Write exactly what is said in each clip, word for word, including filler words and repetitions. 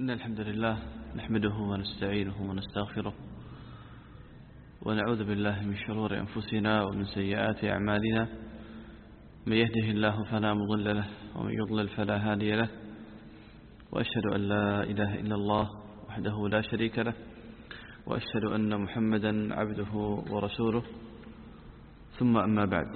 إن الحمد لله نحمده ونستعينه ونستغفره ونعوذ بالله من شرور أنفسنا ومن سيئات أعمالنا. من يهده الله فلا مضل له ومن يضلل فلا هادي له، وأشهد أن لا إله إلا الله وحده لا شريك له، وأشهد أن محمدا عبده ورسوله، ثم أما بعد.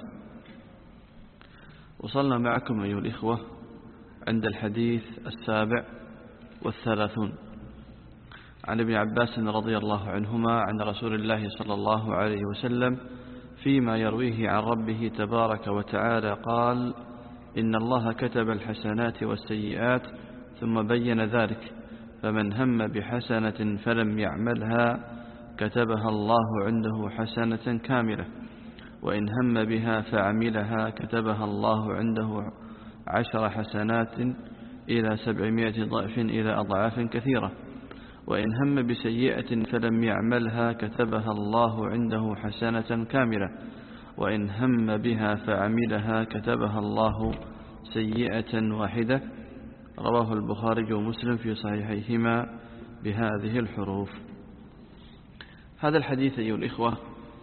وصلنا معكم أيها الإخوة عند الحديث السابع والثلاثون عن ابن عباس رضي الله عنهما عن رسول الله صلى الله عليه وسلم فيما يرويه عن ربه تبارك وتعالى قال: إن الله كتب الحسنات والسيئات ثم بين ذلك، فمن هم بحسنة فلم يعملها كتبها الله عنده حسنة كاملة، وإن هم بها فعملها كتبها الله عنده عشر حسنات إلى سبعمائة ضعف إلى أضعاف كثيرة، وإن هم بسيئة فلم يعملها كتبها الله عنده حسنة كاملة، وإن هم بها فعملها كتبها الله سيئة واحدة. رواه البخاري ومسلم في صحيحيهما بهذه الحروف. هذا الحديث أيها الإخوة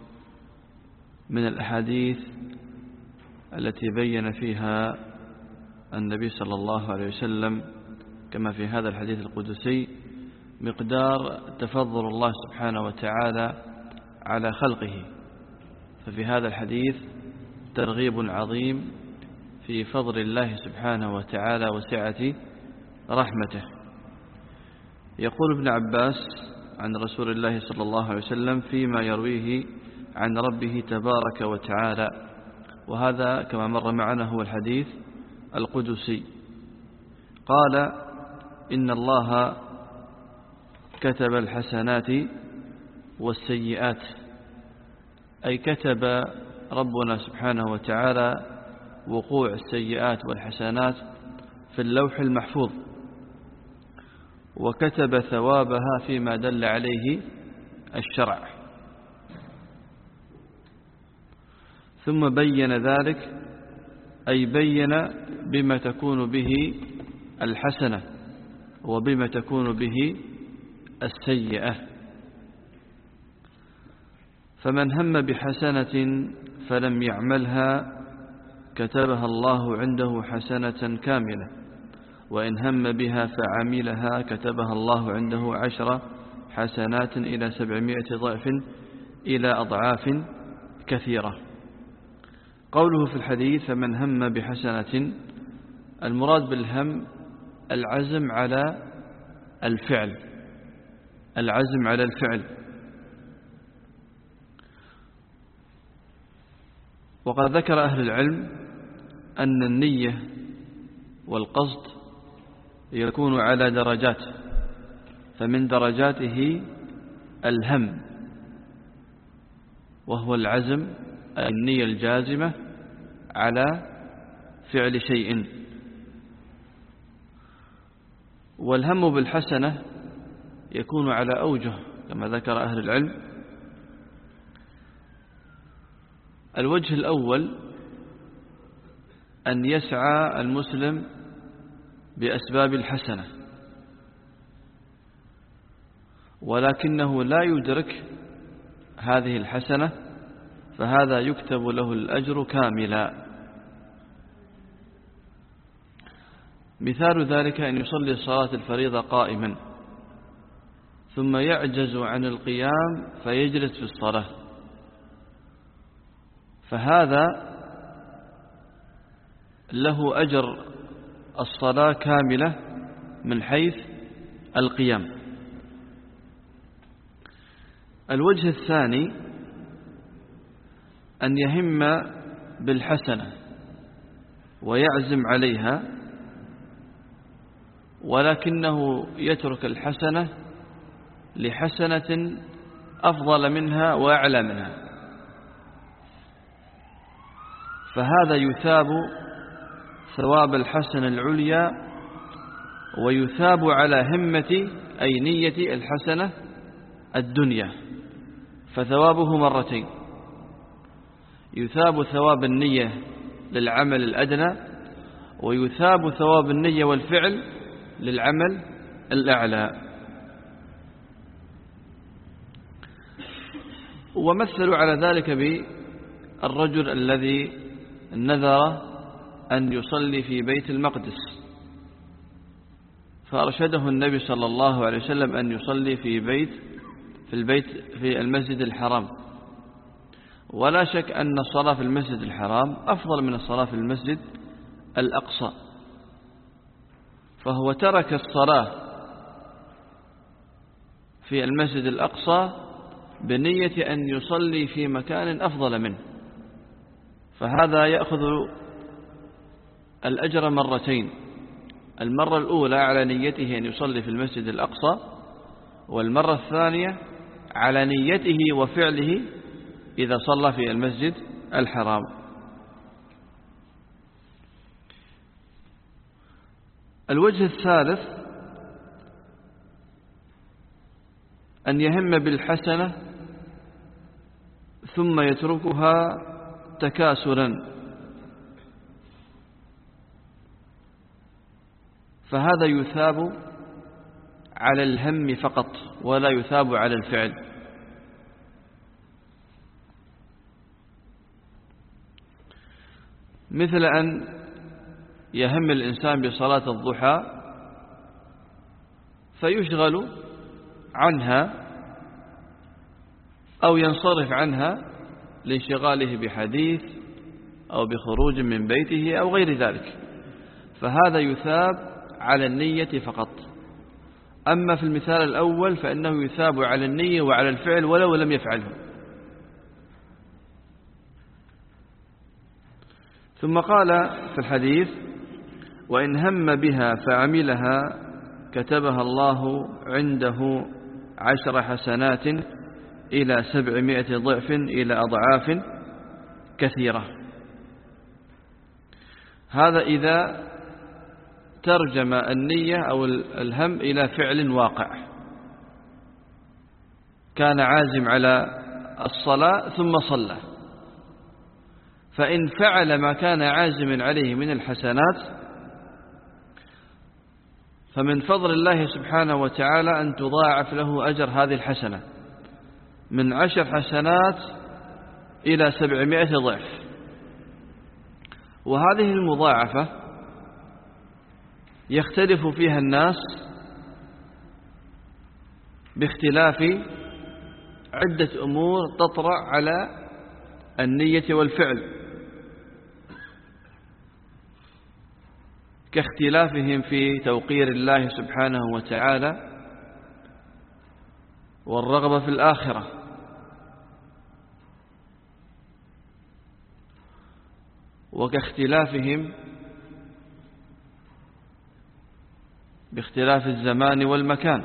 من الأحاديث التي بين فيها النبي صلى الله عليه وسلم كما في هذا الحديث القدسي مقدار تفضل الله سبحانه وتعالى على خلقه. ففي هذا الحديث ترغيب عظيم في فضل الله سبحانه وتعالى وسعة رحمته. يقول ابن عباس عن رسول الله صلى الله عليه وسلم فيما يرويه عن ربه تبارك وتعالى، وهذا كما مر معنا هو الحديث القدسي. قال: إن الله كتب الحسنات والسيئات، أي كتب ربنا سبحانه وتعالى وقوع السيئات والحسنات في اللوح المحفوظ، وكتب ثوابها فيما دل عليه الشرع، ثم بين ذلك، أي بين بما تكون به الحسنة وبما تكون به السيئة. فمن هم بحسنة فلم يعملها كتبها الله عنده حسنة كاملة، وإن هم بها فعملها كتبها الله عنده عشر حسنات إلى سبعمائة ضعف إلى أضعاف كثيرة. قوله في الحديث فمن هم بحسنة، المراد بالهم العزم على الفعل، العزم على الفعل. وقد ذكر أهل العلم أن النية والقصد يكون على درجات، فمن درجاته الهم، وهو العزم النية الجازمة على فعل شيء. والهم بالحسنة يكون على أوجه كما ذكر أهل العلم. الوجه الأول أن يسعى المسلم بأسباب الحسنة، ولكنه لا يدرك هذه الحسنة، فهذا يكتب له الأجر كاملا. مثال ذلك أن يصلي صلاة الفريضة قائما ثم يعجز عن القيام فيجلس في الصلاة، فهذا له أجر الصلاة كاملة من حيث القيام. الوجه الثاني أن يهم بالحسنة ويعزم عليها، ولكنه يترك الحسنة لحسنة أفضل منها وأعلى منها، فهذا يثاب ثواب الحسنة العليا، ويثاب على همة أي نية الحسنة الدنيا، فثوابه مرتين: يثاب ثواب النية للعمل الأدنى، ويثاب ثواب النية والفعل للعمل الأعلى. ومثلوا على ذلك بالرجل الذي نذر أن يصلي في بيت المقدس، فأرشده النبي صلى الله عليه وسلم أن يصلي في بيت في البيت في المسجد الحرام. ولا شك أن الصلاة في المسجد الحرام أفضل من الصلاة في المسجد الأقصى، فهو ترك الصلاة في المسجد الأقصى بنية أن يصلي في مكان أفضل منه، فهذا يأخذ الأجر مرتين، المرة الأولى على نيته أن يصلي في المسجد الأقصى، والمرة الثانية على نيته وفعله إذا صلى في المسجد الحرام. الوجه الثالث أن يهم بالحسنة ثم يتركها تكاسلا، فهذا يثاب على الهم فقط ولا يثاب على الفعل. مثل أن يهم الإنسان بصلاة الضحى فيشغل عنها أو ينصرف عنها لانشغاله بحديث أو بخروج من بيته أو غير ذلك، فهذا يثاب على النية فقط. أما في المثال الأول فإنه يثاب على النية وعلى الفعل ولو لم يفعله. ثم قال في الحديث: وإن هم بها فعملها كتبها الله عنده عشر حسنات إلى سبعمائة ضعف إلى أضعاف كثيرة. هذا إذا ترجم النية أو الهم إلى فعل واقع، كان عازم على الصلاة ثم صلى، فإن فعل ما كان عازما عليه من الحسنات فمن فضل الله سبحانه وتعالى أن تضاعف له أجر هذه الحسنة من عشر حسنات إلى سبعمائة ضعف. وهذه المضاعفة يختلف فيها الناس باختلاف عدة أمور تطرأ على النية والفعل، كاختلافهم في توقير الله سبحانه وتعالى والرغبة في الآخرة، وكاختلافهم باختلاف الزمان والمكان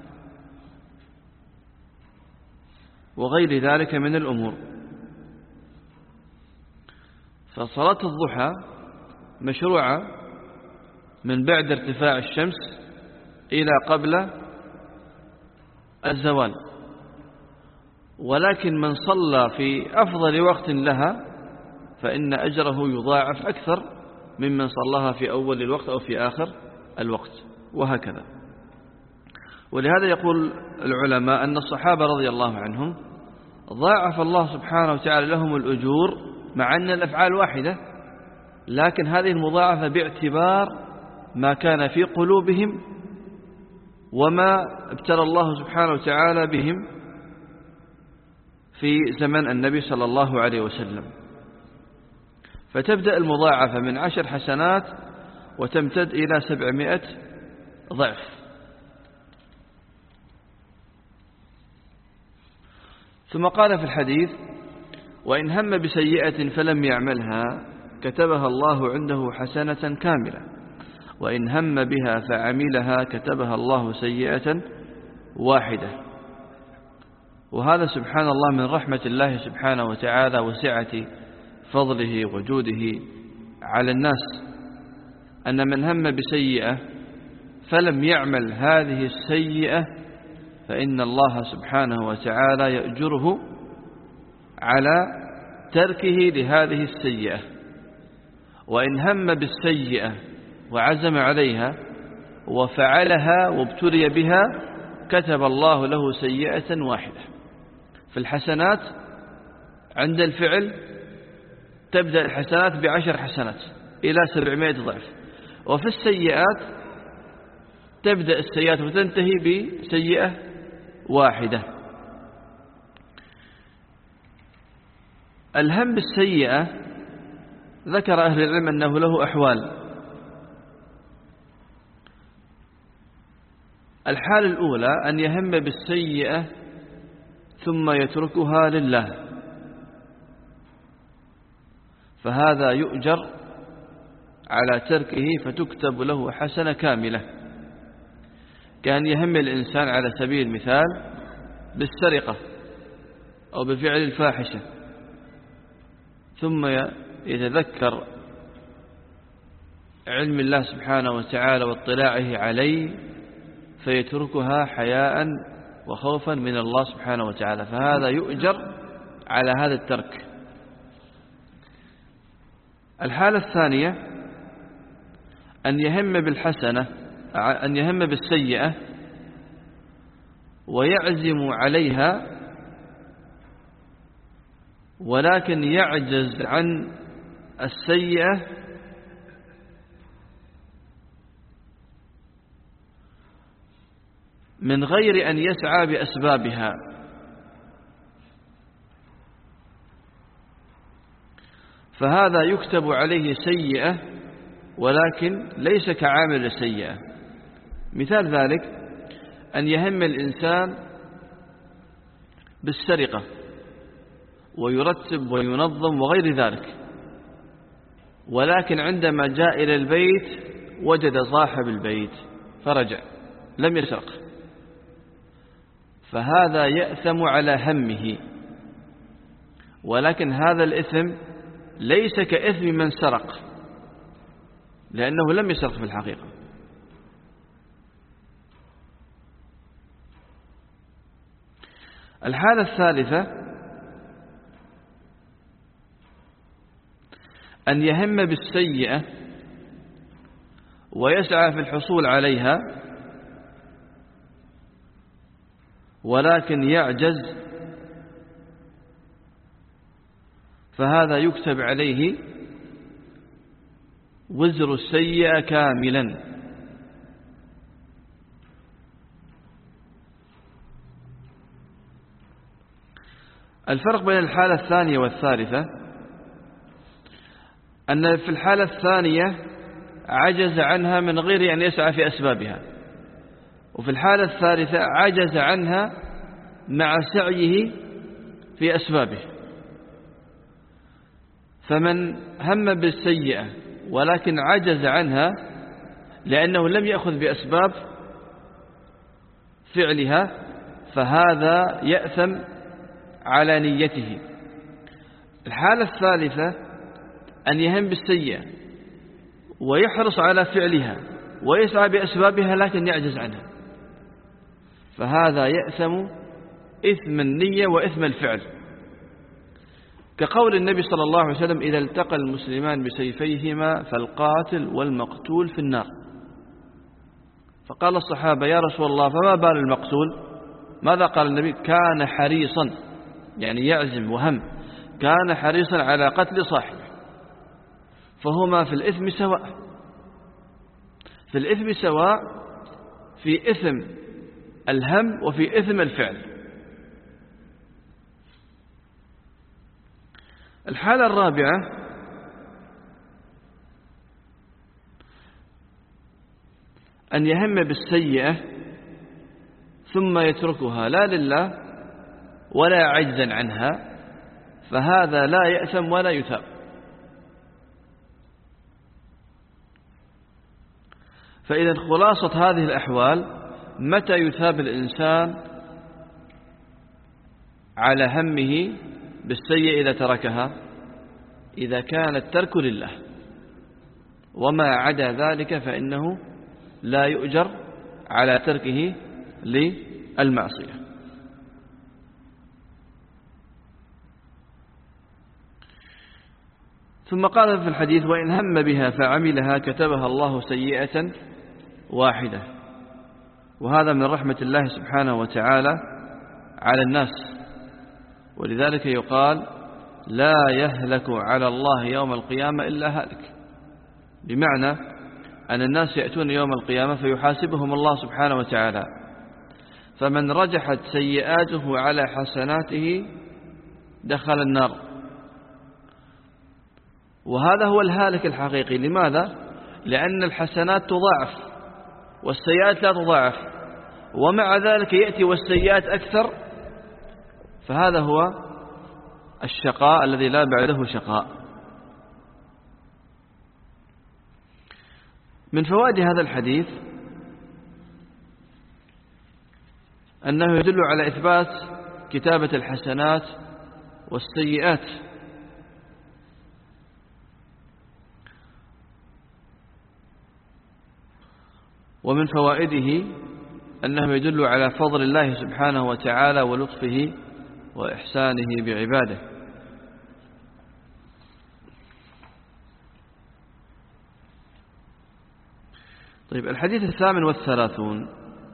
وغير ذلك من الأمور. فصلاة الضحى مشروعة من بعد ارتفاع الشمس إلى قبل الزوال، ولكن من صلى في أفضل وقت لها فإن أجره يضاعف أكثر ممن صلاها في أول الوقت أو في آخر الوقت، وهكذا. ولهذا يقول العلماء أن الصحابة رضي الله عنهم ضاعف الله سبحانه وتعالى لهم الأجور مع أن الأفعال واحدة، لكن هذه المضاعفة باعتبار ما كان في قلوبهم وما ابتلى الله سبحانه وتعالى بهم في زمن النبي صلى الله عليه وسلم. فتبدأ المضاعفة من عشر حسنات وتمتد إلى سبعمائة ضعف. ثم قال في الحديث: وإن هم بسيئة فلم يعملها كتبها الله عنده حسنة كاملة، وإن هم بها فعملها كتبها الله سيئة واحدة. وهذا سبحان الله من رحمة الله سبحانه وتعالى وسعة فضله وجوده على الناس، أن من هم بسيئة فلم يعمل هذه السيئة فإن الله سبحانه وتعالى يأجره على تركه لهذه السيئة. وإن هم بالسيئة وعزم عليها وفعلها وابتلي بها كتب الله له سيئة واحدة. في الحسنات عند الفعل تبدأ الحسنات بعشر حسنات إلى سبعمائة ضعف، وفي السيئات تبدأ السيئات وتنتهي بسيئة واحدة. الهم بالسيئة ذكر أهل العلم أنه له أحوال. الحال الأولى أن يهم بالسيئة ثم يتركها لله، فهذا يؤجر على تركه فتكتب له حسنة كاملة. كان يهم الإنسان على سبيل المثال بالسرقة أو بفعل الفاحشة، ثم يتذكر علم الله سبحانه وتعالى واطلاعه عليه فيتركها حياء وخوفا من الله سبحانه وتعالى، فهذا يؤجر على هذا الترك. الحالة الثانية أن يهم بالحسنة أن يهم بالسيئة ويعزم عليها ولكن يعجز عن السيئة من غير أن يسعى بأسبابها، فهذا يكتب عليه سيئة ولكن ليس كعامل السيئة. مثال ذلك أن يهم الإنسان بالسرقة ويرتب وينظم وغير ذلك، ولكن عندما جاء إلى البيت وجد صاحب البيت فرجع لم يسرق، فهذا يأثم على همه، ولكن هذا الإثم ليس كإثم من سرق لأنه لم يسرق في الحقيقة. الحالة الثالثة أن يهم بالسيئة ويسعى في الحصول عليها ولكن يعجز، فهذا يكتب عليه وزر السيئة كاملا. الفرق بين الحالة الثانية والثالثة أن في الحالة الثانية عجز عنها من غير أن يسعى في أسبابها، وفي الحالة الثالثة عجز عنها مع سعيه في أسبابه. فمن هم بالسيئة ولكن عجز عنها لأنه لم يأخذ بأسباب فعلها فهذا يأثم على نيته. الحالة الثالثة أن يهم بالسيئة ويحرص على فعلها ويسعى بأسبابها لكن يعجز عنها، فهذا يأثم إثم النية وإثم الفعل، كقول النبي صلى الله عليه وسلم: إذا التقى المسلمان بسيفيهما فالقاتل والمقتول في النار. فقال الصحابة: يا رسول الله فما بال المقتول؟ ماذا قال النبي؟ كان حريصا، يعني يعزم وهم، كان حريصا على قتل صاحبه. فهما في الإثم سواء، في الإثم سواء في إثم الهم وفي إثم الفعل. الحالة الرابعة أن يهم بالسيئة ثم يتركها لا لله ولا عجزا عنها، فهذا لا يأثم ولا يثاب. فإذا خلاصة هذه الأحوال: متى يثاب الإنسان على همه بالسيئة إذا تركها؟ إذا كان الترك لله، وما عدا ذلك فإنه لا يؤجر على تركه للمعصية. ثم قال في الحديث: وإن هم بها فعملها كتبها الله سيئة واحدة، وهذا من رحمة الله سبحانه وتعالى على الناس. ولذلك يقال لا يهلك على الله يوم القيامة إلا هالك، بمعنى أن الناس يأتون يوم القيامة فيحاسبهم الله سبحانه وتعالى، فمن رجحت سيئاته على حسناته دخل النار، وهذا هو الهالك الحقيقي. لماذا؟ لأن الحسنات تضاعف والسيئات لا تضاعف، ومع ذلك يأتي والسيئات أكثر، فهذا هو الشقاء الذي لا بعده شقاء. من فوائد هذا الحديث أنه يدل على إثبات كتابة الحسنات والسيئات، ومن فوائده أنه يدل على فضل الله سبحانه وتعالى ولطفه وإحسانه بعباده. طيب، الحديث الثامن والثلاثون.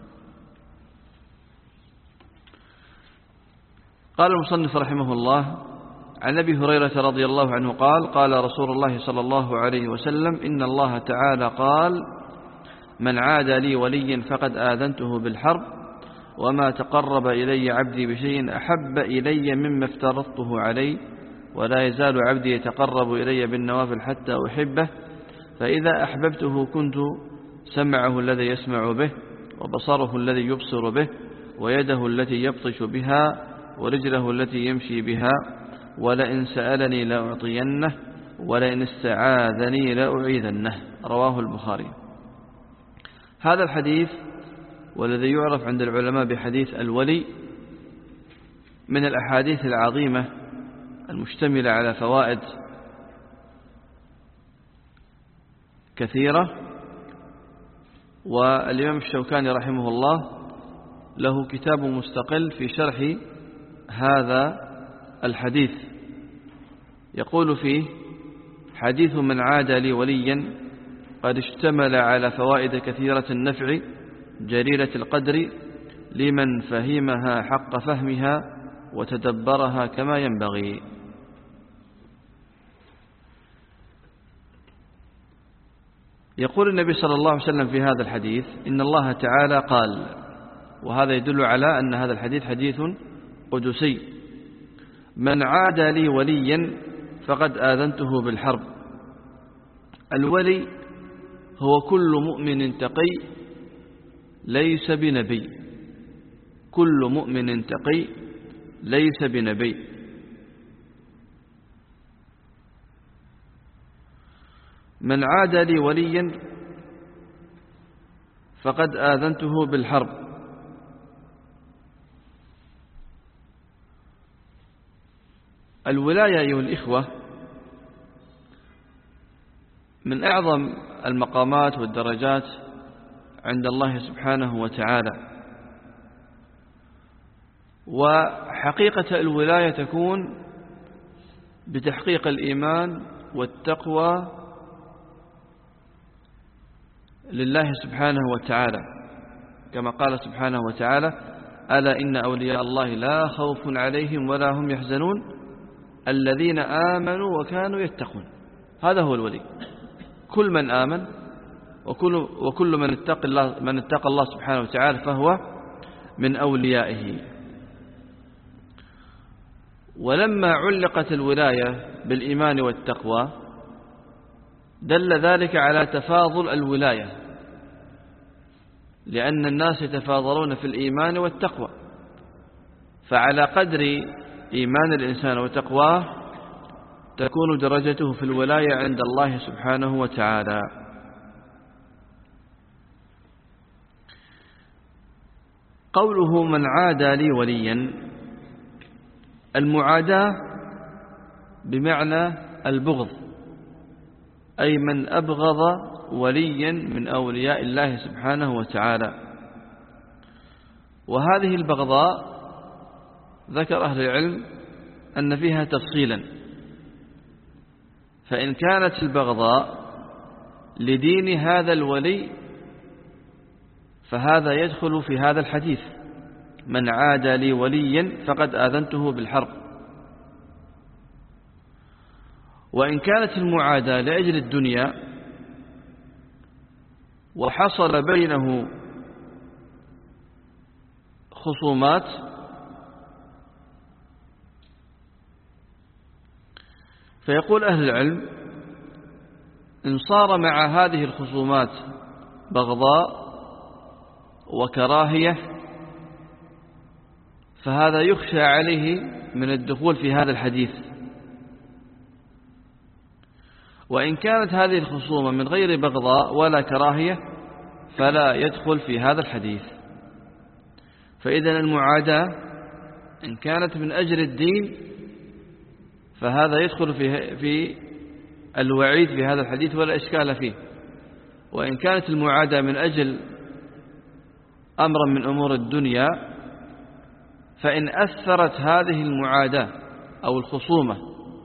قال المصنف رحمه الله: عن أبي هريرة رضي الله عنه قال: قال رسول الله صلى الله عليه وسلم: إن الله تعالى قال: من عاد لي وليا فقد آذنته بالحرب، وما تقرب إلي عبدي بشيء أحب إلي مما افترضته عليه، ولا يزال عبدي يتقرب إلي بالنوافل حتى أحبه، فإذا أحببته كنت سمعه الذي يسمع به، وبصره الذي يبصر به، ويده التي يبطش بها، ورجله التي يمشي بها، ولئن سألني لأعطينه، ولئن استعاذني لأعيذنه. رواه البخاري. هذا الحديث والذي يعرف عند العلماء بحديث الولي من الأحاديث العظيمة المشتملة على فوائد كثيرة، والإمام الشوكاني رحمه الله له كتاب مستقل في شرح هذا الحديث، يقول فيه: حديث من عاد لي وليا قد اشتمل على فوائد كثيرة النفع جليلة القدر لمن فهمها حق فهمها وتدبرها كما ينبغي. يقول النبي صلى الله عليه وسلم في هذا الحديث: إن الله تعالى قال، وهذا يدل على أن هذا الحديث حديث قدسي: من عاد لي وليا فقد آذنته بالحرب. الولي هو كل مؤمن تقي ليس بنبي، كل مؤمن تقي ليس بنبي. من عاد لي وليا فقد آذنته بالحرب. الولاية أيها الإخوة من أعظم المقامات والدرجات عند الله سبحانه وتعالى، وحقيقة الولاية تكون بتحقيق الإيمان والتقوى لله سبحانه وتعالى، كما قال سبحانه وتعالى: ألا إن أولياء الله لا خوف عليهم ولا هم يحزنون الذين آمنوا وكانوا يتقون. هذا هو الولي، كل من آمن وكل, وكل من اتقى الله, من اتقى الله سبحانه وتعالى فهو من أوليائه. ولما علقت الولاية بالإيمان والتقوى دل ذلك على تفاضل الولاية، لأن الناس يتفاضلون في الإيمان والتقوى، فعلى قدر إيمان الإنسان وتقواه تكون درجته في الولاية عند الله سبحانه وتعالى. قوله من عادى لي وليا، المعاداة بمعنى البغض، أي من أبغض وليا من أولياء الله سبحانه وتعالى. وهذه البغضاء ذكر أهل العلم أن فيها تفصيلا، فإن كانت البغضاء لدين هذا الولي فهذا يدخل في هذا الحديث: من عاد لي وليا فقد آذنته بالحرب. وإن كانت المعاداة لأجل الدنيا وحصل بينه خصومات فيقول أهل العلم: إن صار مع هذه الخصومات بغضاء وكراهية فهذا يخشى عليه من الدخول في هذا الحديث. وإن كانت هذه الخصومة من غير بغضاء ولا كراهية فلا يدخل في هذا الحديث. فإذا المعاداة إن كانت من أجل الدين فهذا يدخل في في الوعيد في هذا الحديث ولا إشكال فيه. وإن كانت المعاداة من أجل أمرا من أمور الدنيا فإن أثرت هذه المعاداة أو الخصومة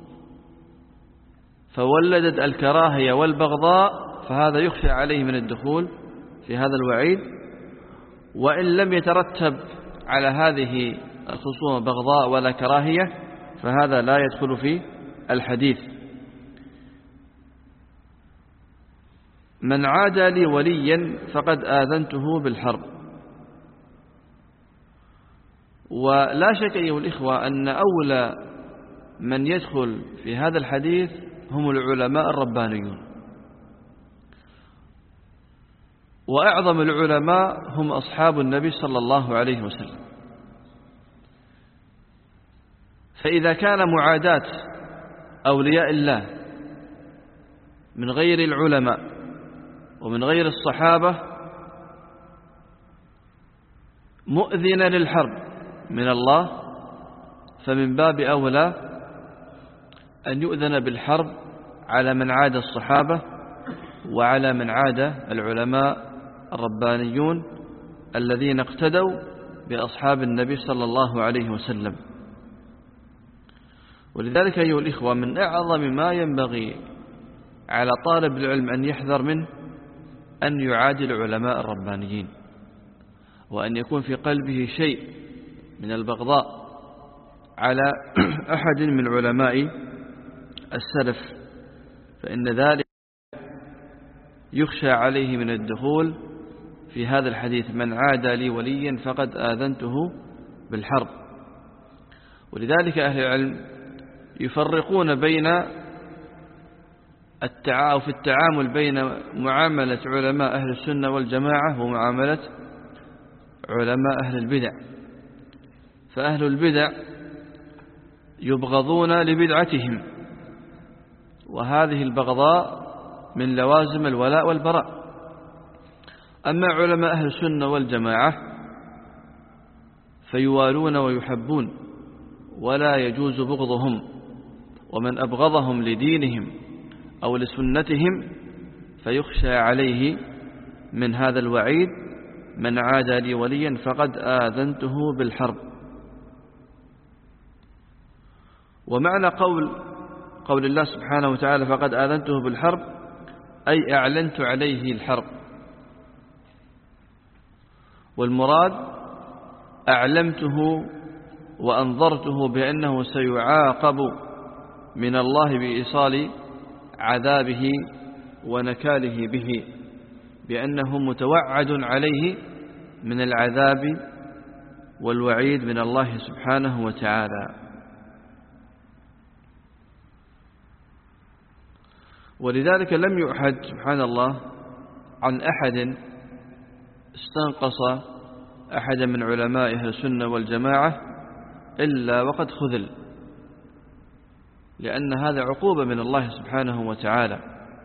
فولدت الكراهية والبغضاء فهذا يخشى عليه من الدخول في هذا الوعيد. وإن لم يترتب على هذه الخصومة بغضاء ولا كراهية فهذا لا يدخل في الحديث. من عاد لي وليا فقد آذنته بالحرب. ولا شك أيها الإخوة أن أولى من يدخل في هذا الحديث هم العلماء الربانيون، وأعظم العلماء هم أصحاب النبي صلى الله عليه وسلم. فإذا كان معاداة أولياء الله من غير العلماء ومن غير الصحابة مؤذنة للحرب من الله فمن باب أولى أن يؤذن بالحرب على من عاد الصحابة وعلى من عاد العلماء الربانيون الذين اقتدوا بأصحاب النبي صلى الله عليه وسلم. ولذلك أيها الإخوة من أعظم ما ينبغي على طالب العلم أن يحذر منه أن يعادي العلماء الربانيين، وأن يكون في قلبه شيء من البغضاء على أحد من علماء السلف، فإن ذلك يخشى عليه من الدخول في هذا الحديث: من عاد لي وليا فقد آذنته بالحرب. ولذلك أهل العلم يفرقون بين التعاون في التعامل بين معاملة علماء أهل السنة والجماعة ومعاملة علماء أهل البدع. فأهل البدع يبغضون لبدعتهم، وهذه البغضاء من لوازم الولاء والبراء. أما علماء أهل السنة والجماعة فيوالون ويحبون ولا يجوز بغضهم، ومن أبغضهم لدينهم أو لسنتهم فيخشى عليه من هذا الوعيد: من عاد لي وليا فقد آذنته بالحرب. ومعنى قول قول الله سبحانه وتعالى فقد آذنته بالحرب أي أعلنت عليه الحرب، والمراد أعلمته وأنظرته بأنه سيعاقب من الله بإيصال عذابه ونكاله به، بأنه متوعد عليه من العذاب والوعيد من الله سبحانه وتعالى. ولذلك لم يؤحد سبحان الله عن أحد استنقص أحدا من علماء أهل السنة والجماعة إلا وقد خذل، لأن هذا عقوبة من الله سبحانه وتعالى.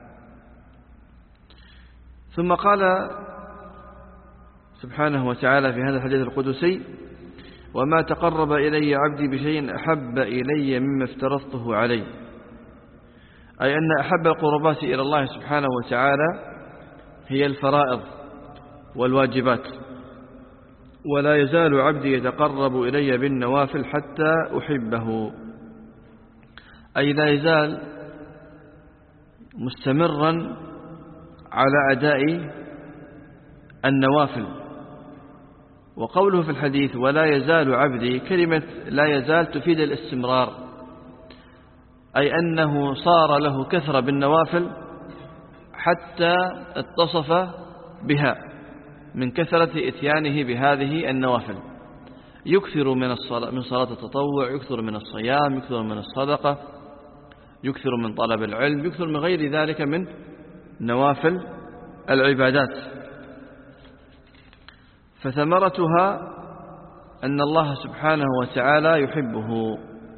ثم قال سبحانه وتعالى في هذا الحديث القدسي: وما تقرب إلي عبدي بشيء أحب إلي مما افترضته عليه، أي أن أحب القربات إلى الله سبحانه وتعالى هي الفرائض والواجبات، ولا يزال عبدي يتقرب إلي بالنوافل حتى أحبه، أي لا يزال مستمرا على أداء النوافل وقوله في الحديث ولا يزال عبدي، كلمة لا يزال تفيد الاستمرار، أي أنه صار له كثرة بالنوافل حتى اتصف بها من كثرة إتيانه بهذه النوافل، يكثر من الصلاة من صلاة التطوع، يكثر من الصيام، يكثر من الصدقة، يكثر من طلب العلم، يكثر من غير ذلك من نوافل العبادات. فثمرتها أن الله سبحانه وتعالى يحبه.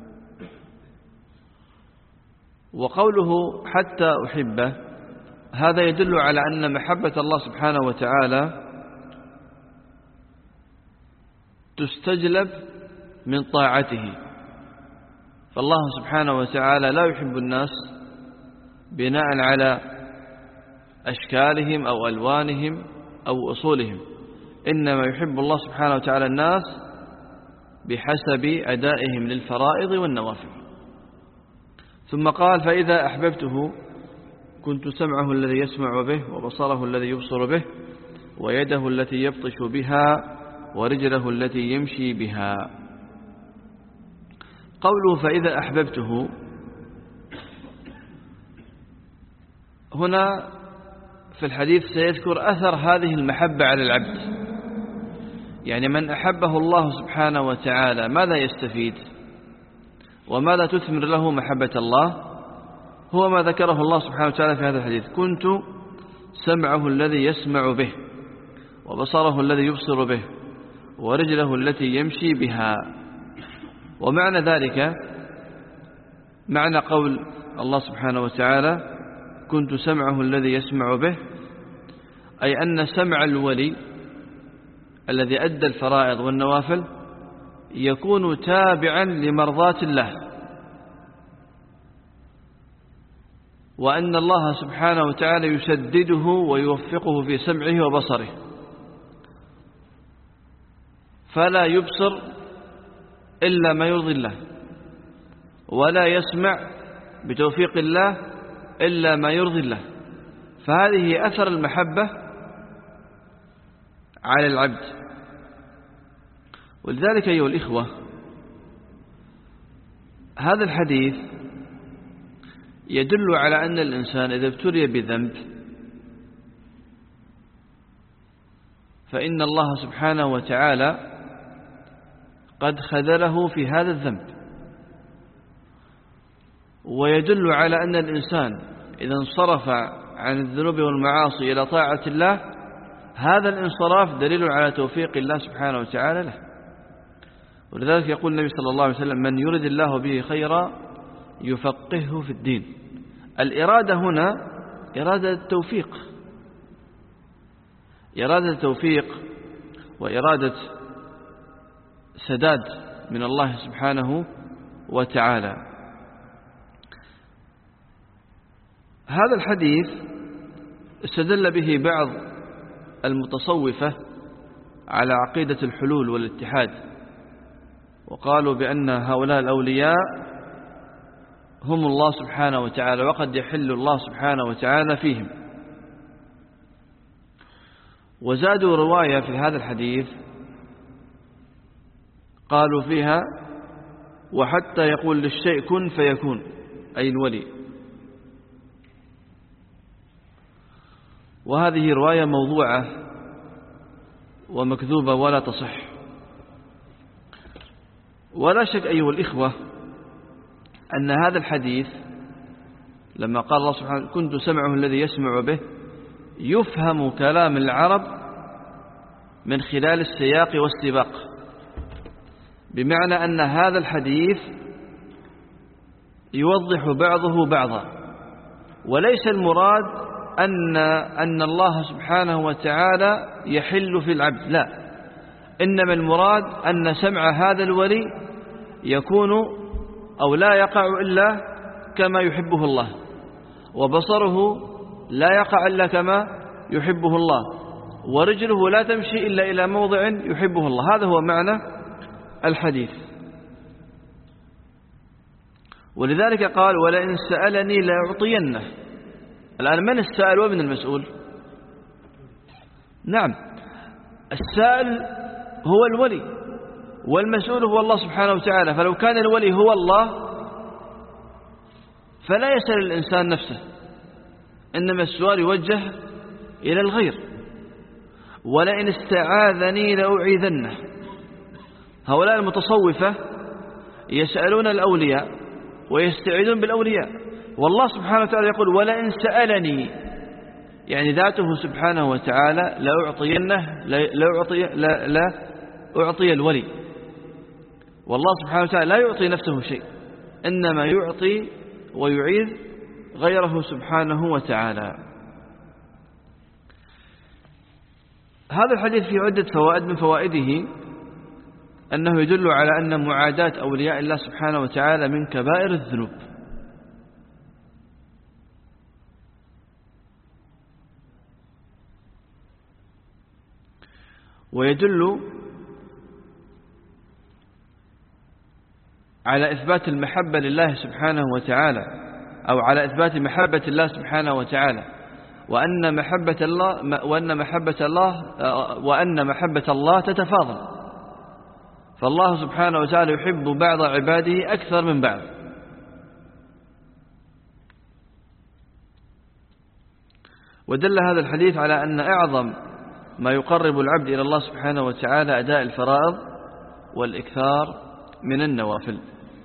وقوله حتى أحبه هذا يدل على أن محبة الله سبحانه وتعالى تستجلب من طاعته، فالله سبحانه وتعالى لا يحب الناس بناء على أشكالهم أو ألوانهم أو أصولهم، إنما يحب الله سبحانه وتعالى الناس بحسب أدائهم للفرائض والنوافل. ثم قال فإذا أحببته كنت سمعه الذي يسمع به، وبصره الذي يبصر به، ويده التي يبطش بها، ورجله التي يمشي بها. قوله فإذا أحببته هنا في الحديث سيذكر أثر هذه المحبة على العبد، يعني من أحبه الله سبحانه وتعالى ماذا يستفيد وماذا تثمر له محبة الله؟ هو ما ذكره الله سبحانه وتعالى في هذا الحديث: كنت سمعه الذي يسمع به، وبصره الذي يبصر به، ورجله التي يمشي بها. ومعنى ذلك معنى قول الله سبحانه وتعالى كنت سمعه الذي يسمع به، أي أن سمع الولي الذي أدى الفرائض والنوافل يكون تابعا لمرضاة الله، وأن الله سبحانه وتعالى يسدده ويوفقه في سمعه وبصره، فلا يبصر إلا ما يرضي الله، ولا يسمع بتوفيق الله إلا ما يرضي الله. فهذه أثر المحبة على العبد. ولذلك أيها الإخوة هذا الحديث يدل على أن الإنسان إذا ابتلي بذنب فإن الله سبحانه وتعالى قد خذله في هذا الذنب، ويدل على أن الإنسان إذا انصرف عن الذنوب والمعاصي إلى طاعة الله هذا الانصراف دليل على توفيق الله سبحانه وتعالى له. ولذلك يقول النبي صلى الله عليه وسلم من يرد الله به خيرا يفقهه في الدين. الإرادة هنا إرادة التوفيق، إرادة التوفيق وإرادة سداد من الله سبحانه وتعالى. هذا الحديث استدل به بعض المتصوفة على عقيدة الحلول والاتحاد، وقالوا بأن هؤلاء الأولياء هم الله سبحانه وتعالى، وقد يحل الله سبحانه وتعالى فيهم. وزادوا رواية في هذا الحديث قالوا فيها وحتى يقول للشيء كن فيكون، أي الولي. وهذه رواية موضوعة ومكذوبة ولا تصح. ولا شك أيها الإخوة أن هذا الحديث لما قال الله سبحانه كنت سمعه الذي يسمع به يفهم كلام العرب من خلال السياق والسباق، بمعنى أن هذا الحديث يوضح بعضه بعضا، وليس المراد أن أن الله سبحانه وتعالى يحل في العبد، لا، إنما المراد أن سمع هذا الولي يكون أو لا يقع إلا كما يحبه الله، وبصره لا يقع إلا كما يحبه الله، ورجله لا تمشي إلا إلى موضع يحبه الله. هذا هو معنى الحديث. ولذلك قال ولئن سألني لأعطينه. الآن من السائل ومن المسؤول؟ نعم، السائل هو الولي، والمسؤول هو الله سبحانه وتعالى. فلو كان الولي هو الله فلا يسأل الإنسان نفسه، إنما السؤال يوجه إلى الغير. ولئن استعاذني لأعيذنه. هؤلاء المتصوفة يسألون الأولياء ويستعيذون بالأولياء، والله سبحانه وتعالى يقول ولئن سألني، يعني ذاته سبحانه وتعالى لأعطينه لأعطي لا, لا أعطي الولي. والله سبحانه وتعالى لا يعطي نفسه شيء، إنما يعطي ويعيذ غيره سبحانه وتعالى. هذا الحديث فيه عدة فوائد. من فوائده أنه يدل على أن معاداة أولياء الله سبحانه وتعالى من كبائر الذنوب، ويدل على إثبات المحبة لله سبحانه وتعالى، أو على إثبات محبة الله سبحانه وتعالى، وأن محبة الله وأن محبة الله وأن محبة الله تتفاضل، فالله سبحانه وتعالى يحب بعض عباده أكثر من بعض. ودل هذا الحديث على أن أعظم ما يقرب العبد إلى الله سبحانه وتعالى أداء الفرائض والإكثار من النوافل.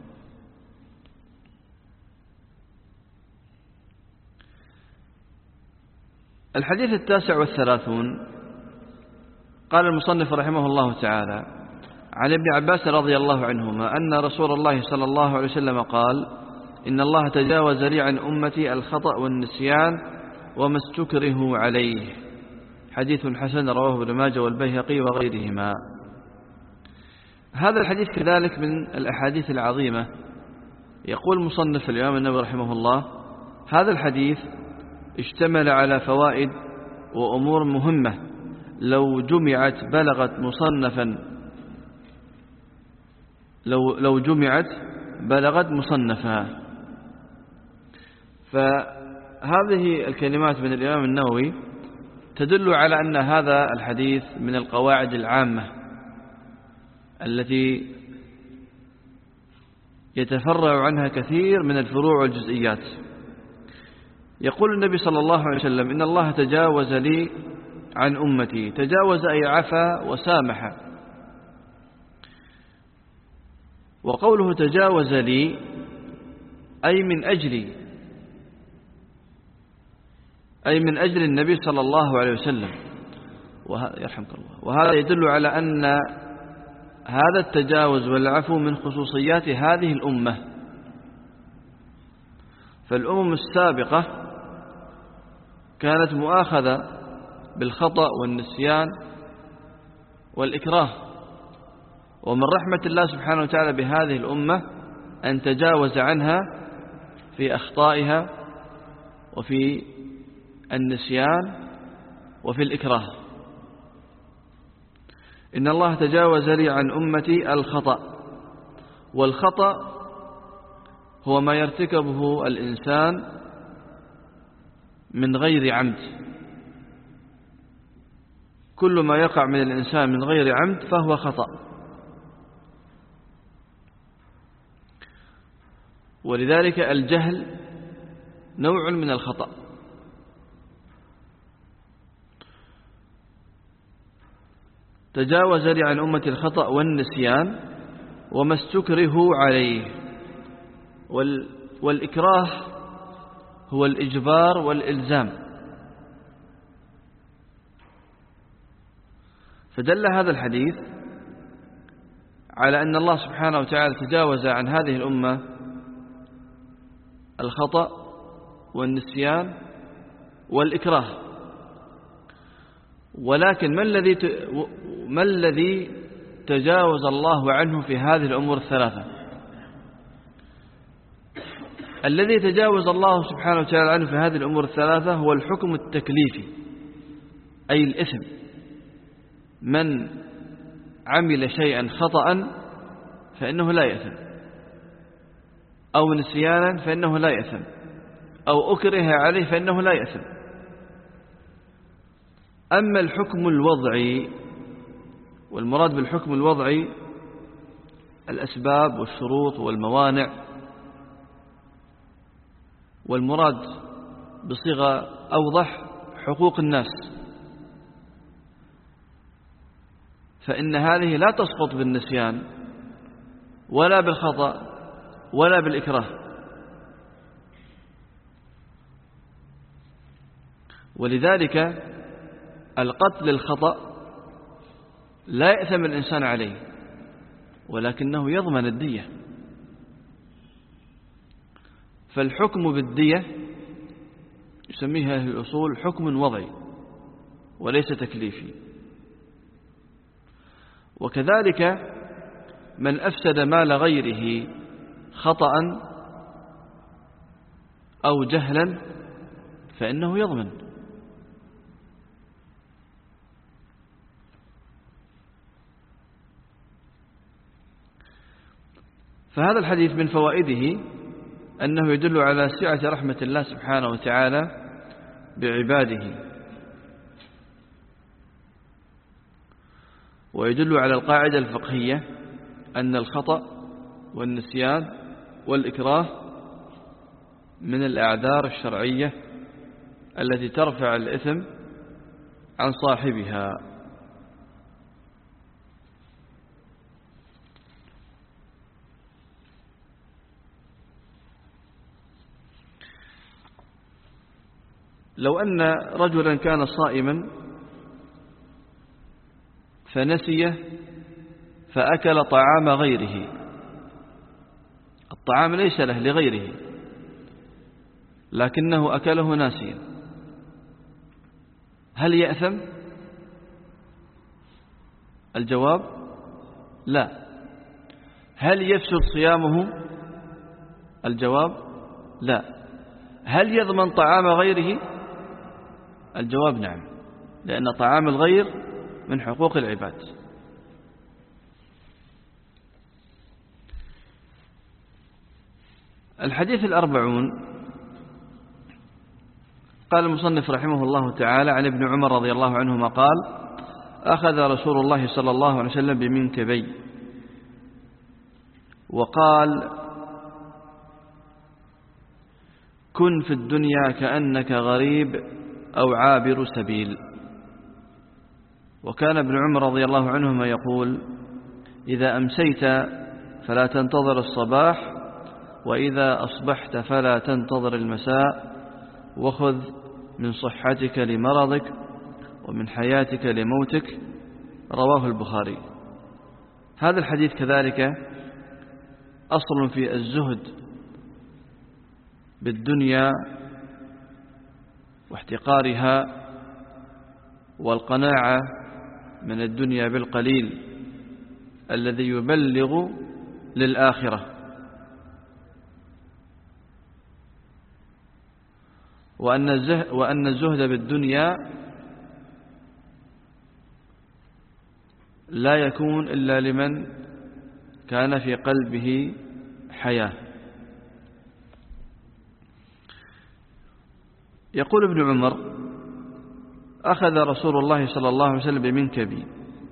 الحديث التاسع والثلاثون قال المصنف رحمه الله تعالى: عن ابن عباس رضي الله عنهما أن رسول الله صلى الله عليه وسلم قال: إن الله تجاوز لي عن أمتي الخطأ والنسيان وما استكرهوا عليه. حديث حسن رواه ابن ماجه والبيهقي وغيرهما. هذا الحديث كذلك من الأحاديث العظيمة. يقول مصنف الإمام النووي رحمه الله: هذا الحديث اشتمل على فوائد وأمور مهمة لو جمعت بلغت مصنفا لو لو جمعت بلغت مصنفا. فهذه الكلمات من الإمام النووي تدل على أن هذا الحديث من القواعد العامة التي يتفرع عنها كثير من الفروع والجزئيات. يقول النبي صلى الله عليه وسلم: إن الله تجاوز لي عن أمتي. تجاوز أي عفا وسامح. وقوله تجاوز لي أي من أجلي، أي من أجل النبي صلى الله عليه وسلم. يرحمك الله. وهذا يدل على أن هذا التجاوز والعفو من خصوصيات هذه الأمة. فالأمم السابقة كانت مؤاخذة بالخطأ والنسيان والإكراه، ومن رحمة الله سبحانه وتعالى بهذه الأمة أن تجاوز عنها في أخطائها وفي النسيان وفي الإكراه. إن الله تجاوز لي عن أمتي الخطأ. والخطأ هو ما يرتكبه الإنسان من غير عمد. كل ما يقع من الإنسان من غير عمد فهو خطأ. ولذلك الجهل نوع من الخطأ. تجاوز لي عن أمتي الخطأ والنسيان وما استكرهوا عليه. والإكراه هو الإجبار والإلزام. فدل هذا الحديث على أن الله سبحانه وتعالى تجاوز عن هذه الأمة الخطأ والنسيان والإكراه. ولكن ما الذي ما الذي تجاوز الله عنه في هذه الأمور الثلاثة؟ الذي تجاوز الله سبحانه وتعالى عنه في هذه الأمور الثلاثة هو الحكم التكليفي، أي الإثم. من عمل شيئا خطأ فإنه لا يأثم، أو نسيانا فإنه لا يأثم، أو أكره عليه فإنه لا يأثم. أما الحكم الوضعي والمراد بالحكم الوضعي الأسباب والشروط والموانع، والمراد بصيغة أوضح حقوق الناس، فإن هذه لا تسقط بالنسيان ولا بالخطأ ولا بالإكراه. ولذلك القتل الخطأ لا يأثم الإنسان عليه، ولكنه يضمن الدية. فالحكم بالدية يسميها أهل الأصول حكم وضعي وليس تكليفي. وكذلك من أفسد مال غيره خطأ أو جهلا فإنه يضمن. فهذا الحديث من فوائده أنه يدل على سعة رحمة الله سبحانه وتعالى بعباده، ويدل على القاعدة الفقهية أن الخطأ والنسيان والإكراه من الأعذار الشرعية التي ترفع الإثم عن صاحبها. لو أن رجلا كان صائما فنسي فأكل طعام غيره، الطعام ليس له لغيره لكنه أكله ناسيا، هل يأثم؟ الجواب لا. هل يفسد صيامه؟ الجواب لا. هل يضمن طعام غيره؟ الجواب نعم، لأن طعام الغير من حقوق العباد. الحديث الأربعون قال المصنف رحمه الله تعالى عن ابن عمر رضي الله عنهما قال: أخذ رسول الله صلى الله عليه وسلم بمنكبي وقال: كن في الدنيا كأنك غريب أو عابر سبيل. وكان ابن عمر رضي الله عنهما يقول: إذا أمسيت فلا تنتظر الصباح، وإذا أصبحت فلا تنتظر المساء، وخذ من صحتك لمرضك ومن حياتك لموتك. رواه البخاري. هذا الحديث كذلك أصل في الزهد بالدنيا واحتقارها والقناعة من الدنيا بالقليل الذي يبلغ للآخرة. وأن الزهد بالدنيا لا يكون إلا لمن كان في قلبه حياة. يقول ابن عمر: أخذ رسول الله صلى الله عليه وسلم بمنكبي،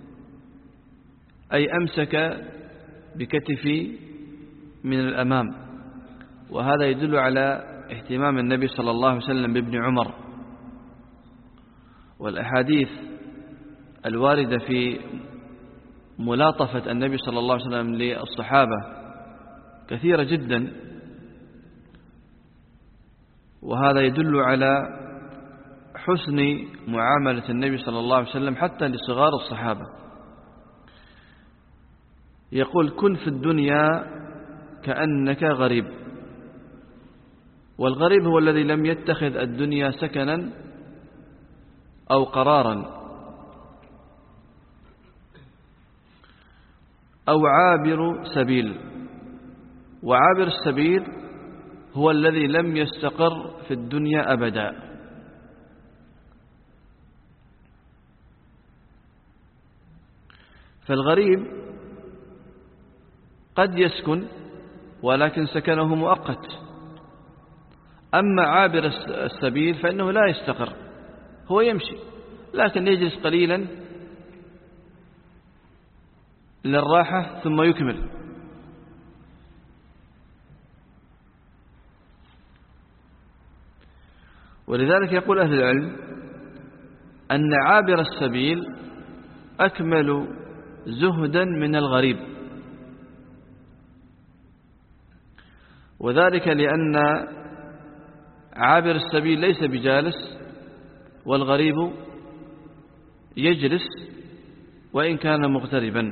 أي أمسك بكتفي من الأمام، وهذا يدل على اهتمام النبي صلى الله عليه وسلم بابن عمر. والأحاديث الواردة في ملاطفة النبي صلى الله عليه وسلم للصحابة كثيرة جدا، وهذا يدل على حسن معاملة النبي صلى الله عليه وسلم حتى لصغار الصحابة. يقول: كن في الدنيا كأنك غريب. والغريب هو الذي لم يتخذ الدنيا سكنا أو قرارا، أو عابر سبيل. وعابر السبيل هو الذي لم يستقر في الدنيا أبدا. فالغريب قد يسكن ولكن سكنه مؤقت، أما عابر السبيل فإنه لا يستقر، هو يمشي لكن يجلس قليلا للراحة ثم يكمل. ولذلك يقول أهل العلم أن عابر السبيل أكمل زهدا من الغريب، وذلك لأن عابر السبيل ليس بجالس والغريب يجلس وإن كان مغتربا.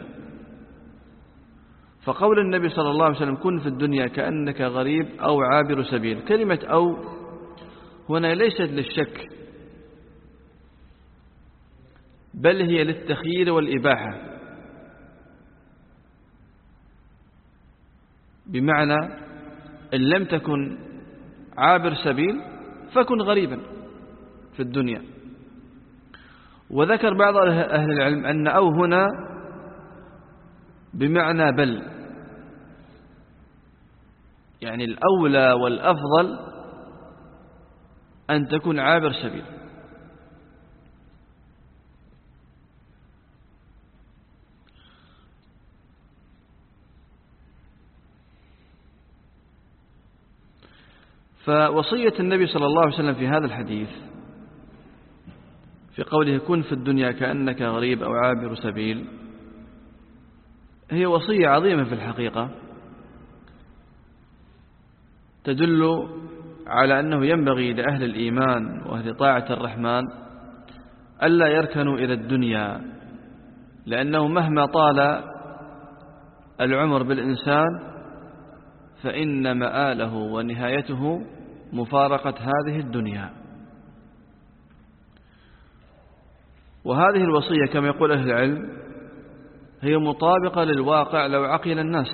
فقول النبي صلى الله عليه وسلم كن في الدنيا كأنك غريب أو عابر سبيل، كلمة أو هنا ليست للشك بل هي للتخيير والإباحة، بمعنى إن لم تكن عابر سبيل فكن غريبا في الدنيا. وذكر بعض أهل العلم أن أو هنا بمعنى بل، يعني الأولى والأفضل أن تكون عابر سبيل. فوصية النبي صلى الله عليه وسلم في هذا الحديث في قوله كن في الدنيا كأنك غريب أو عابر سبيل هي وصية عظيمة في الحقيقة، تدل على أنه ينبغي لأهل الإيمان وأهل طاعة الرحمن ألا يركنوا إلى الدنيا، لأنه مهما طال العمر بالإنسان فإن مآله ونهايته مفارقة هذه الدنيا. وهذه الوصية كما يقول أهل العلم هي مطابقة للواقع لو عقل الناس،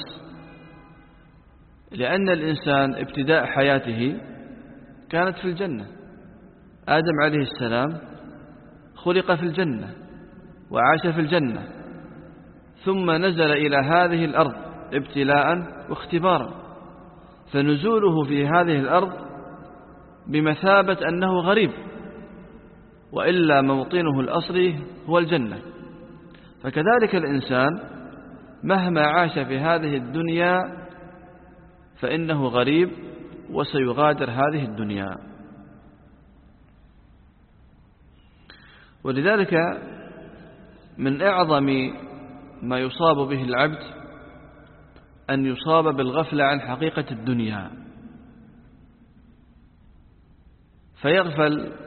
لأن الإنسان ابتداء حياته كانت في الجنة، آدم عليه السلام خلق في الجنة وعاش في الجنة، ثم نزل إلى هذه الأرض ابتلاء واختبارا، فنزوله في هذه الأرض بمثابة أنه غريب، وإلا موطنه الأصلي هو الجنة. فكذلك الإنسان مهما عاش في هذه الدنيا فإنه غريب وسيغادر هذه الدنيا. ولذلك من أعظم ما يصاب به العبد أن يصاب بالغفلة عن حقيقة الدنيا، فيغفل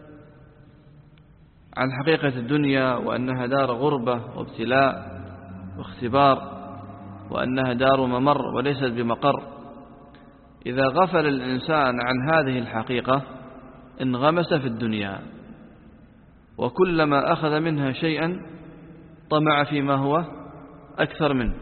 عن حقيقة الدنيا وأنها دار غربة وابتلاء واختبار، وأنها دار ممر وليست بمقر. إذا غفل الإنسان عن هذه الحقيقة انغمس في الدنيا، وكلما أخذ منها شيئا طمع فيما هو أكثر منه.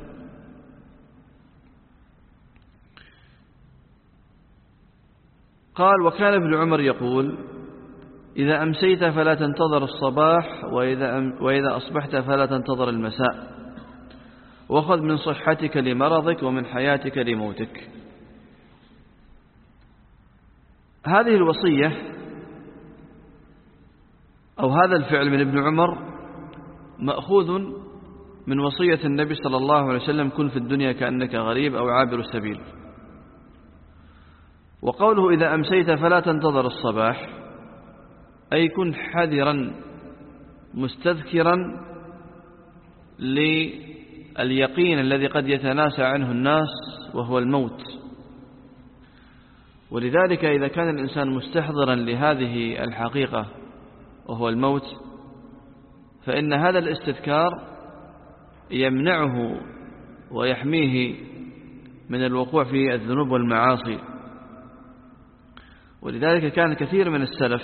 قال وكان ابن عمر يقول إذا أمسيت فلا تنتظر الصباح، وإذا, وإذا أصبحت فلا تنتظر المساء، وخذ من صحتك لمرضك ومن حياتك لموتك. هذه الوصية أو هذا الفعل من ابن عمر مأخوذ من وصية النبي صلى الله عليه وسلم كن في الدنيا كأنك غريب أو عابر السبيل. وقوله إذا أمسيت فلا تنتظر الصباح أي كن حذرا مستذكرا لليقين الذي قد يتناسى عنه الناس وهو الموت. ولذلك إذا كان الإنسان مستحضرا لهذه الحقيقة وهو الموت فإن هذا الاستذكار يمنعه ويحميه من الوقوع في الذنوب والمعاصي. ولذلك كان كثير من السلف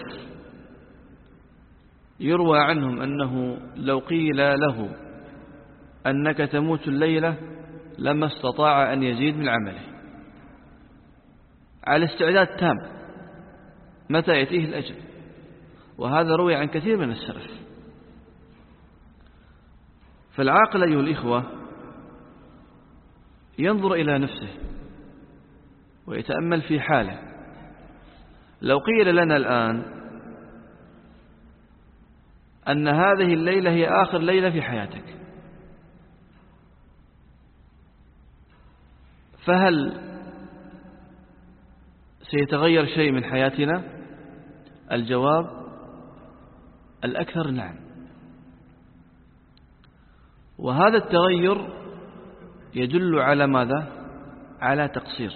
يروى عنهم أنه لو قيل له أنك تموت الليلة لما استطاع أن يزيد من عمله، على استعداد تام متى يأتيه الأجل. وهذا روي عن كثير من السلف. فالعاقل أيها الإخوة ينظر إلى نفسه ويتأمل في حاله. لو قيل لنا الآن أن هذه الليلة هي آخر ليلة في حياتك، فهل سيتغير شيء من حياتنا؟ الجواب الأكثر نعم. وهذا التغير يدل على ماذا؟ على تقصير.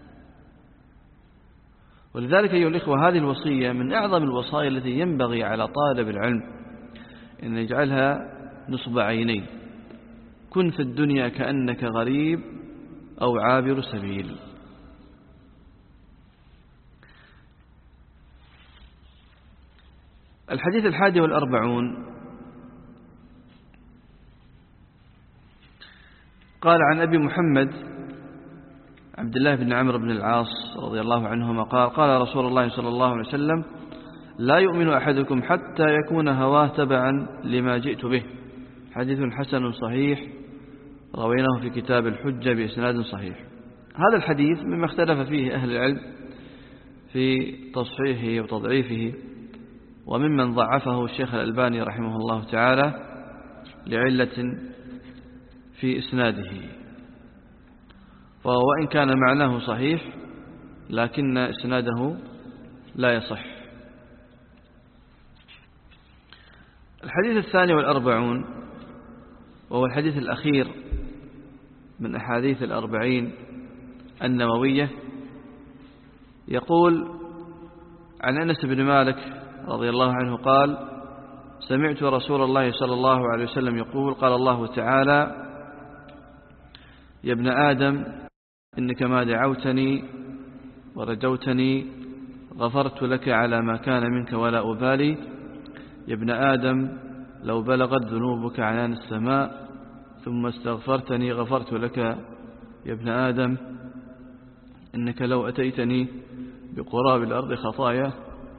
ولذلك أيها الإخوة هذه الوصية من أعظم الوصايا التي ينبغي على طالب العلم أن يجعلها نصب عينيه: كن في الدنيا كأنك غريب أو عابر سبيل. الحديث الحادي والأربعون قال عن أبي محمد عبد الله بن عمرو بن العاص رضي الله عنهما قال: قال رسول الله صلى الله عليه وسلم: لا يؤمن أحدكم حتى يكون هواه تبعا لما جئت به. حديث حسن صحيح رويناه في كتاب الحجة بإسناد صحيح. هذا الحديث مما اختلف فيه أهل العلم في تصحيحه وتضعيفه، وممن ضعفه الشيخ الألباني رحمه الله تعالى لعلة في إسناده، وإن كان معناه صحيح لكن إسناده لا يصح. الحديث الثاني والأربعون وهو الحديث الأخير من أحاديث الأربعين النووية يقول عن أنس بن مالك رضي الله عنه قال: سمعت رسول الله صلى الله عليه وسلم يقول: قال الله تعالى: يا ابن آدم إنك ما دعوتني ورجوتني غفرت لك على ما كان منك ولا أبالي. يا ابن آدم لو بلغت ذنوبك عنان السماء ثم استغفرتني غفرت لك. يا ابن آدم إنك لو أتيتني بقراب الأرض خطايا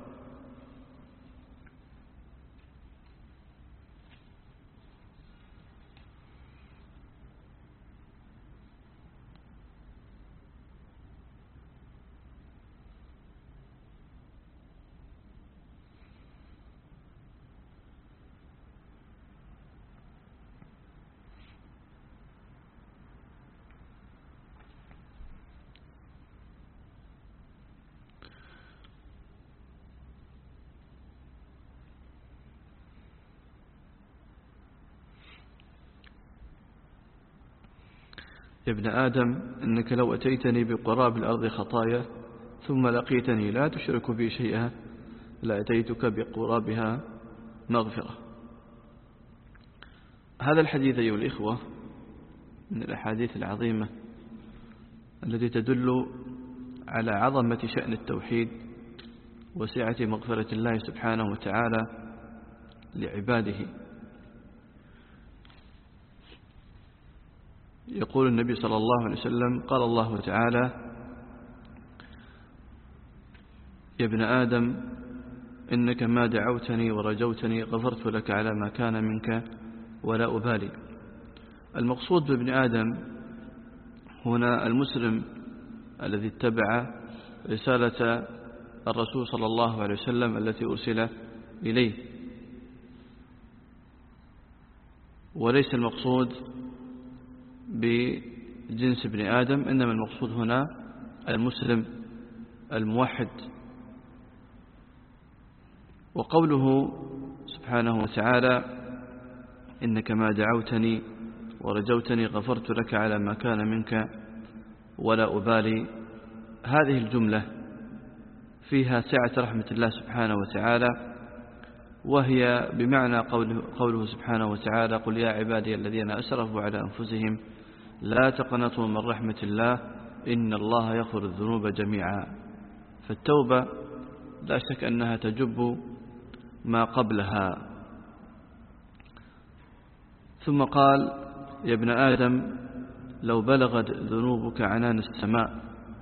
يا ابن آدم إنك لو أتيتني بقراب الأرض خطايا ثم لقيتني لا تشرك بي شيئا لأتيتك بقرابها مغفرة. هذا الحديث أيها الإخوة من الأحاديث العظيمة التي تدل على عظمة شأن التوحيد وسعة مغفرة الله سبحانه وتعالى لعباده. يقول النبي صلى الله عليه وسلم: قال الله تعالى: يا ابن آدم إنك ما دعوتني ورجوتني غفرت لك على ما كان منك ولا أبالي. المقصود بابن آدم هنا المسلم الذي اتبع رسالة الرسول صلى الله عليه وسلم التي أرسل إليه، وليس المقصود بجنس ابن آدم، إنما المقصود هنا المسلم الموحد. وقوله سبحانه وتعالى: إنك ما دعوتني ورجوتني غفرت لك على ما كان منك ولا أبالي، هذه الجملة فيها سعة رحمة الله سبحانه وتعالى، وهي بمعنى قوله, قوله سبحانه وتعالى: قل يا عبادي الذين أسرفوا على أنفسهم لا تقنطوا من رحمة الله إن الله يغفر الذنوب جميعا. فالتوبة لا شك أنها تجب ما قبلها. ثم قال: يا ابن آدم لو بلغت ذنوبك عنان السماء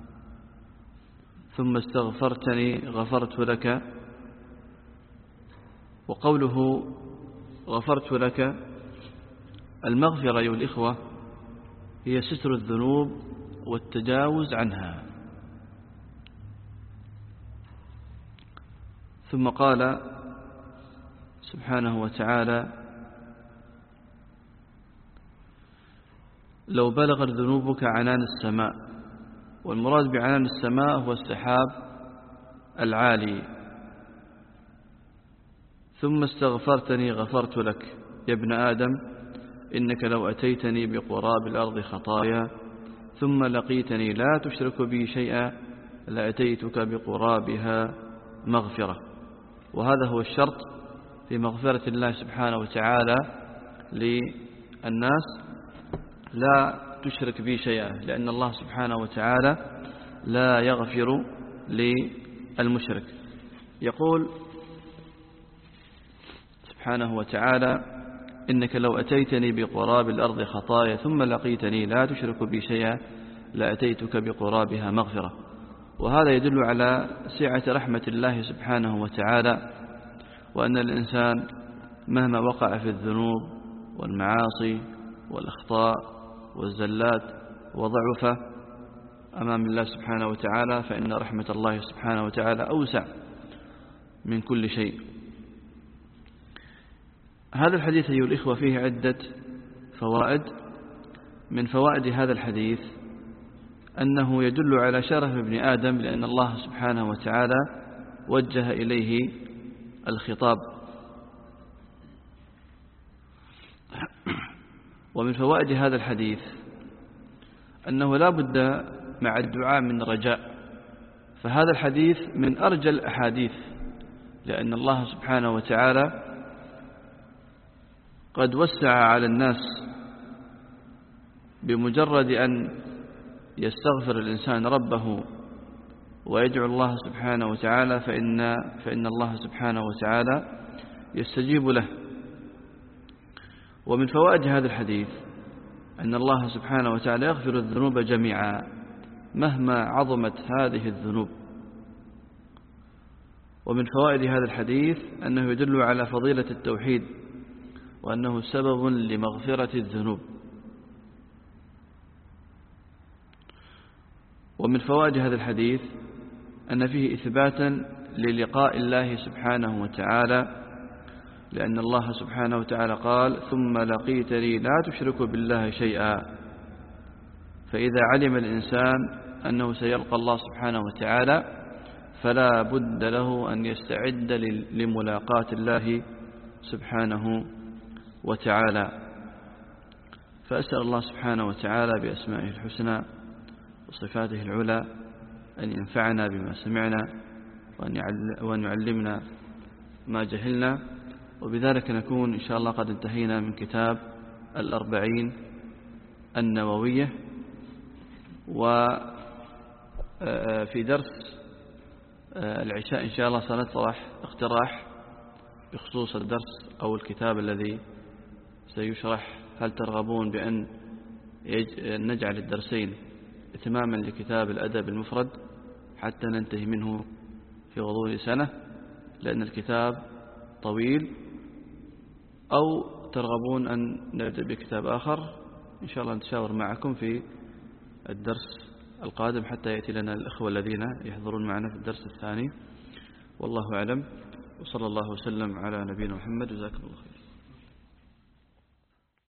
ثم استغفرتني غفرت لك. وقوله غفرت لك، المغفرة أيها الإخوة هي ستر الذنوب والتجاوز عنها. ثم قال سبحانه وتعالى: لو بلغت ذنوبك عنان السماء. والمراد بعنان السماء هو السحاب العالي. ثم استغفرتني غفرت لك يا ابن آدم إنك لو أتيتني بقراب الأرض خطايا ثم لقيتني لا تشرك بي شيئا لأتيتك بقرابها مغفرة. وهذا هو الشرط في مغفرة الله سبحانه وتعالى للناس، لا تشرك بي شيئا، لأن الله سبحانه وتعالى لا يغفر للمشرك. يقول سبحانه وتعالى إنك لو أتيتني بقراب الأرض خطايا ثم لقيتني لا تشرك بي شيئا لأتيتك بقرابها مغفرة. وهذا يدل على سعة رحمة الله سبحانه وتعالى، وأن الإنسان مهما وقع في الذنوب والمعاصي والأخطاء والزلات وضعف أمام الله سبحانه وتعالى فإن رحمة الله سبحانه وتعالى أوسع من كل شيء. هذا الحديث أيها الإخوة فيه عدة فوائد. من فوائد هذا الحديث أنه يدل على شرف ابن آدم، لأن الله سبحانه وتعالى وجه إليه الخطاب. ومن فوائد هذا الحديث أنه لا بد مع الدعاء من رجاء، فهذا الحديث من أرجى الأحاديث، لأن الله سبحانه وتعالى قد وسع على الناس بمجرد أن يستغفر الإنسان ربه ويدعو الله سبحانه وتعالى فإن, فإن الله سبحانه وتعالى يستجيب له. ومن فوائد هذا الحديث أن الله سبحانه وتعالى يغفر الذنوب جميعا مهما عظمت هذه الذنوب. ومن فوائد هذا الحديث أنه يدل على فضيلة التوحيد، وأنه سبب لمغفرة الذنوب. ومن فوائد هذا الحديث أن فيه إثباتا للقاء الله سبحانه وتعالى، لأن الله سبحانه وتعالى قال ثم لقيتني لا تشرك بالله شيئا. فإذا علم الإنسان أنه سيلقى الله سبحانه وتعالى فلا بد له أن يستعد لملاقاة الله سبحانه وتعالى. فأسأل الله سبحانه وتعالى بأسمائه الحسنى وصفاته العلى أن ينفعنا بما سمعنا وأن يعلمنا ما جهلنا. وبذلك نكون إن شاء الله قد انتهينا من كتاب الأربعين النووية. وفي درس العشاء إن شاء الله سنطرح اقتراح بخصوص الدرس أو الكتاب الذي سيشرح. هل ترغبون بأن نجعل الدرسين اتماما لكتاب الأدب المفرد حتى ننتهي منه في غضون سنة، لأن الكتاب طويل، أو ترغبون أن نبدأ بكتاب آخر؟ إن شاء الله نتشاور معكم في الدرس القادم حتى يأتي لنا الأخوة الذين يحضرون معنا في الدرس الثاني. والله أعلم، وصلى الله وسلم على نبينا محمد. جزاكم الله خير.